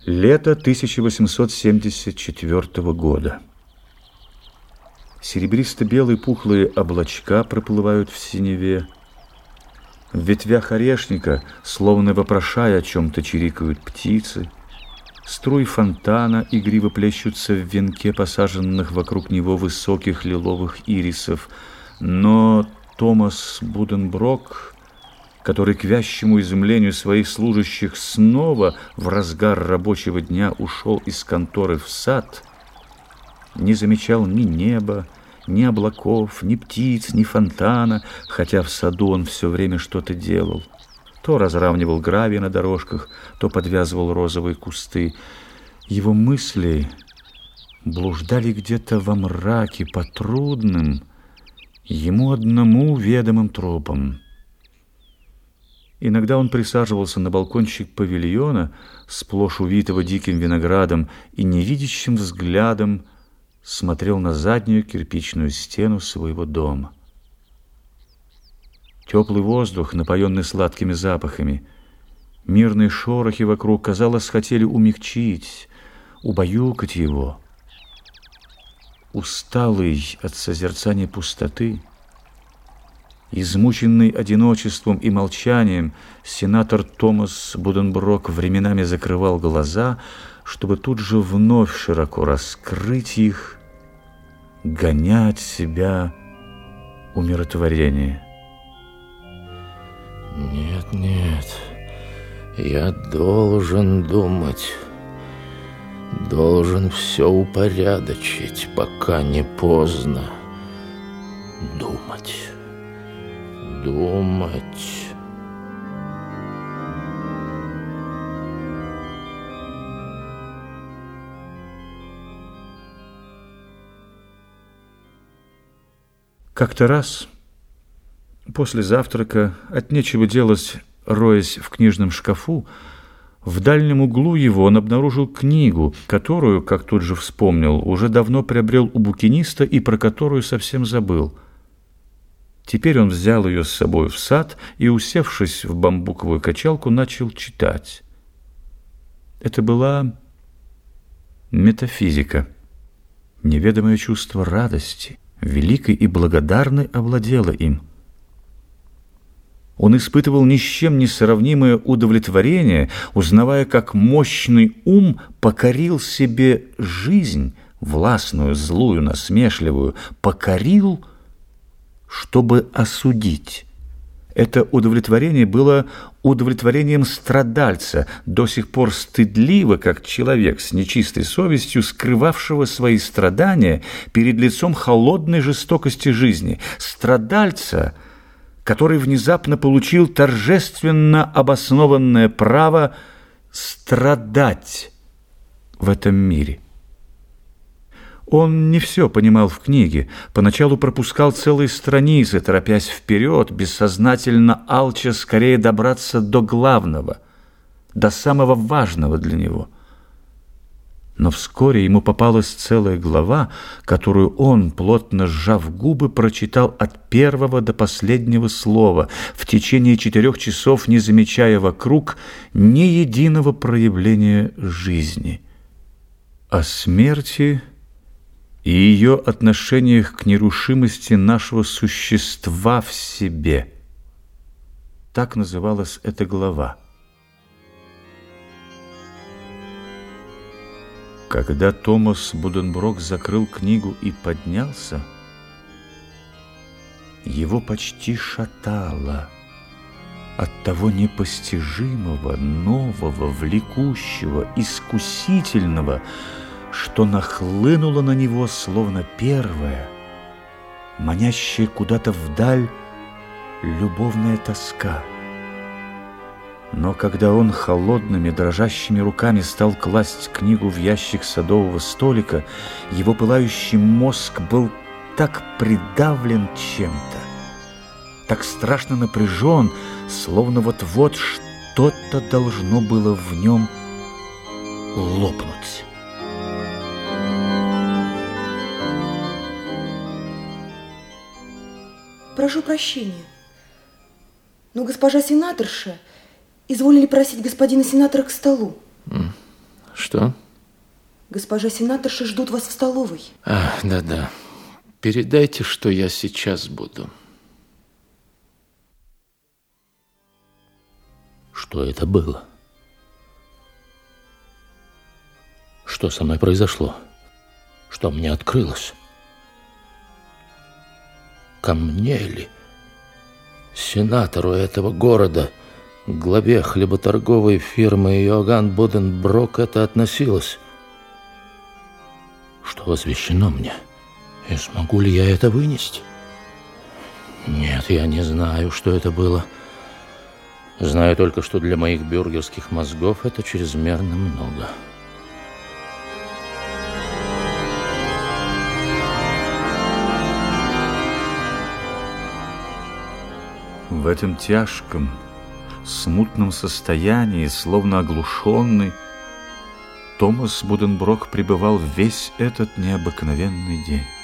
Лето 1874 года. Серебристо-белые пухлые облачка проплывают в синеве. В ветвях орешника, словно вопрошая о чем-то, чирикают птицы. Струи фонтана игриво плещутся в венке посаженных вокруг него высоких лиловых ирисов. Но Томас Буденброк, который к вящему изумлению своих служащих снова в разгар рабочего дня ушел из конторы в сад, не замечал ни неба, ни облаков, ни птиц, ни фонтана, хотя в саду он все время что-то делал. То разравнивал гравий на дорожках, то подвязывал розовые кусты. Его мысли блуждали где-то во мраке по трудным, ему одному ведомым тропам. Иногда он присаживался на балкончик павильона, сплошь увитого диким виноградом, и невидящим взглядом смотрел на заднюю кирпичную стену своего дома. Теплый воздух, напоенный сладкими запахами, мирные шорохи вокруг, казалось, хотели умягчить, убаюкать его. Усталый от созерцания пустоты, измученный одиночеством и молчанием, сенатор Томас Буденброк временами закрывал глаза, чтобы тут же вновь широко раскрыть их, гоня от себя умиротворение. Нет, нет, я должен думать, должен все упорядочить, пока не поздно. Думать. Как-то раз, после завтрака, от нечего делать, роясь в книжном шкафу, в дальнем углу его он обнаружил книгу, которую, как тут же вспомнил, уже давно приобрел у букиниста и про которую совсем забыл. Теперь он взял ее с собой в сад и, усевшись в бамбуковую качалку, начал читать. Это была метафизика. Неведомое чувство радости, великой и благодарной, овладело им. Он испытывал ни с чем не сравнимое удовлетворение, узнавая, как мощный ум покорил себе жизнь, властную, злую, насмешливую, покорил, чтобы осудить. Это удовлетворение было удовлетворением страдальца, до сих пор стыдливо, как человек с нечистой совестью, скрывавшего свои страдания перед лицом холодной жестокости жизни, страдальца, который внезапно получил торжественно обоснованное право страдать в этом мире. Он не все понимал в книге, поначалу пропускал целые страницы, торопясь вперед, бессознательно алча скорее добраться до главного, до самого важного для него. Но вскоре ему попалась целая глава, которую он, плотно сжав губы, прочитал от первого до последнего слова, в течение 4 часов не замечая вокруг ни единого проявления жизни. О смерти и ее отношениях к нерушимости нашего существа в себе. Так называлась эта глава. Когда Томас Буденброк закрыл книгу и поднялся, его почти шатало от того непостижимого, нового, влекущего, искусительного, что нахлынуло на него, словно первая, манящая куда-то вдаль любовная тоска. Но когда он холодными, дрожащими руками стал класть книгу в ящик садового столика, его пылающий мозг был так придавлен чем-то, так страшно напряжен, словно вот-вот что-то должно было в нем лопнуть. Прошу прощения, но госпожа сенаторша изволили просить господина сенатора к столу. Что? Госпожа сенаторша ждут вас в столовой. Да-да. Передайте, что я сейчас буду. Что это было? Что со мной произошло? Что мне открылось? Ко мне ли? Сенатору этого города, главе хлеботорговой фирмы Иоганн Буденброк это относилось? Что возвещено мне? И смогу ли я это вынести? Нет, я не знаю, что это было. Знаю только, что для моих бюргерских мозгов это чрезмерно много. В этом тяжком, смутном состоянии, словно оглушенный, Томас Буденброк пребывал весь этот необыкновенный день.